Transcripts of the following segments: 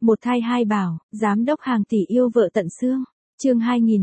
Một thai hai bảo, giám đốc hàng tỷ yêu vợ tận xương. Chương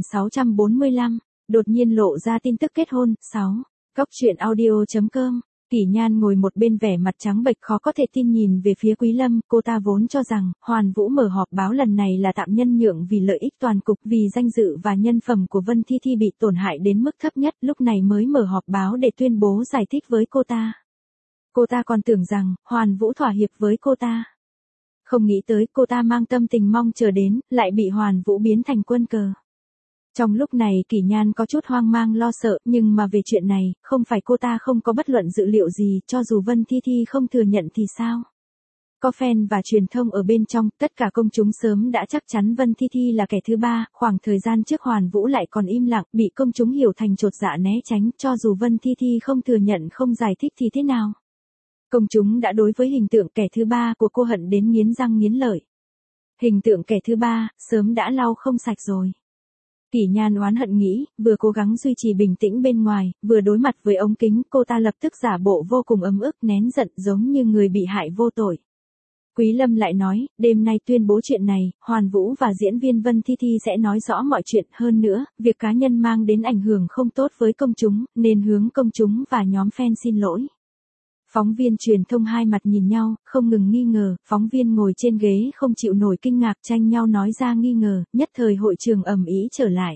2645, đột nhiên lộ ra tin tức kết hôn. 6. Cóc truyện audio.com. Kỷ Nhan ngồi một bên vẻ mặt trắng bệch khó có thể tin nhìn về phía Quý Lâm, cô ta vốn cho rằng Hoàn Vũ mở họp báo lần này là tạm nhân nhượng vì lợi ích toàn cục, vì danh dự và nhân phẩm của Vân Thi Thi bị tổn hại đến mức thấp nhất, lúc này mới mở họp báo để tuyên bố giải thích với cô ta. Cô ta còn tưởng rằng Hoàn Vũ thỏa hiệp với cô ta. Không nghĩ tới cô ta mang tâm tình mong chờ đến, lại bị Hoàn Vũ biến thành quân cờ. Trong lúc này Kỷ Nhan có chút hoang mang lo sợ, nhưng mà về chuyện này, không phải cô ta không có bất luận dự liệu gì, cho dù Vân Thi Thi không thừa nhận thì sao? Có fan và truyền thông ở bên trong, tất cả công chúng sớm đã chắc chắn Vân Thi Thi là kẻ thứ ba, khoảng thời gian trước Hoàn Vũ lại còn im lặng, bị công chúng hiểu thành chột dạ né tránh, cho dù Vân Thi Thi không thừa nhận không giải thích thì thế nào? Công chúng đã đối với hình tượng kẻ thứ ba của cô hận đến nghiến răng nghiến lợi. Hình tượng kẻ thứ ba, sớm đã lau không sạch rồi. Kỷ Nhan oán hận nghĩ, vừa cố gắng duy trì bình tĩnh bên ngoài, vừa đối mặt với ống kính, cô ta lập tức giả bộ vô cùng ấm ức, nén giận giống như người bị hại vô tội. Quý Lâm lại nói, đêm nay tuyên bố chuyện này, Hoàn Vũ và diễn viên Vân Thi Thi sẽ nói rõ mọi chuyện, hơn nữa, việc cá nhân mang đến ảnh hưởng không tốt với công chúng, nên hướng công chúng và nhóm fan xin lỗi. Phóng viên truyền thông hai mặt nhìn nhau, không ngừng nghi ngờ, phóng viên ngồi trên ghế không chịu nổi kinh ngạc tranh nhau nói ra nghi ngờ, nhất thời hội trường ầm ĩ trở lại.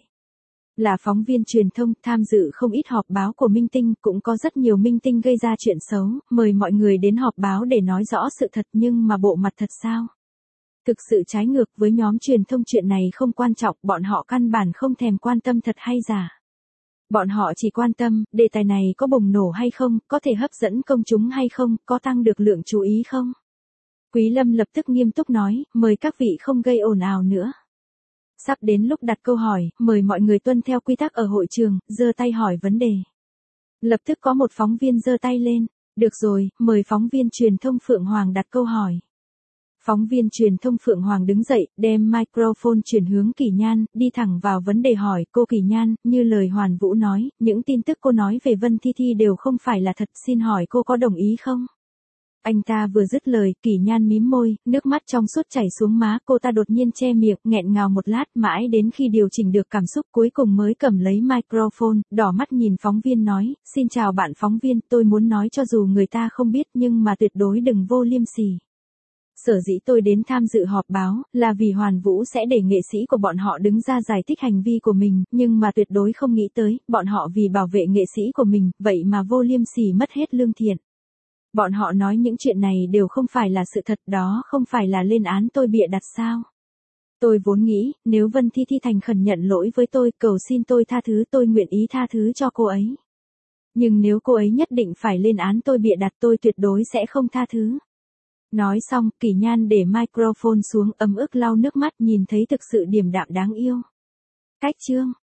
Là phóng viên truyền thông tham dự không ít họp báo của minh tinh, cũng có rất nhiều minh tinh gây ra chuyện xấu, mời mọi người đến họp báo để nói rõ sự thật, nhưng mà bộ mặt thật sao? Thực sự trái ngược với nhóm truyền thông, chuyện này không quan trọng, bọn họ căn bản không thèm quan tâm thật hay giả. Bọn họ chỉ quan tâm, đề tài này có bùng nổ hay không, có thể hấp dẫn công chúng hay không, có tăng được lượng chú ý không? Quý Lâm lập tức nghiêm túc nói, mời các vị không gây ồn ào nữa. Sắp đến lúc đặt câu hỏi, mời mọi người tuân theo quy tắc ở hội trường, giơ tay hỏi vấn đề. Lập tức có một phóng viên giơ tay lên, được rồi, mời phóng viên truyền thông Phượng Hoàng đặt câu hỏi. Phóng viên truyền thông Phượng Hoàng đứng dậy, đem microphone chuyển hướng Kỷ Nhan, đi thẳng vào vấn đề hỏi, cô Kỷ Nhan, như lời Hoàn Vũ nói, những tin tức cô nói về Vân Thi Thi đều không phải là thật, xin hỏi cô có đồng ý không? Anh ta vừa dứt lời, Kỷ Nhan mím môi, nước mắt trong suốt chảy xuống má, cô ta đột nhiên che miệng, nghẹn ngào một lát, mãi đến khi điều chỉnh được cảm xúc cuối cùng mới cầm lấy microphone, đỏ mắt nhìn phóng viên nói, xin chào bạn phóng viên, tôi muốn nói cho dù người ta không biết nhưng mà tuyệt đối đừng vô liêm sỉ. Sở dĩ tôi đến tham dự họp báo, là vì Hoàn Vũ sẽ để nghệ sĩ của bọn họ đứng ra giải thích hành vi của mình, nhưng mà tuyệt đối không nghĩ tới, bọn họ vì bảo vệ nghệ sĩ của mình, vậy mà vô liêm sỉ mất hết lương thiện. Bọn họ nói những chuyện này đều không phải là sự thật, đó không phải là lên án tôi bịa đặt sao? Tôi vốn nghĩ, nếu Vân Thi Thi thành khẩn nhận lỗi với tôi, cầu xin tôi tha thứ, tôi nguyện ý tha thứ cho cô ấy. Nhưng nếu cô ấy nhất định phải lên án tôi bịa đặt, tôi tuyệt đối sẽ không tha thứ. Nói xong, Kỷ Nhan để microphone xuống, ấm ức lau nước mắt, nhìn thấy thực sự điềm đạm đáng yêu. Cách chương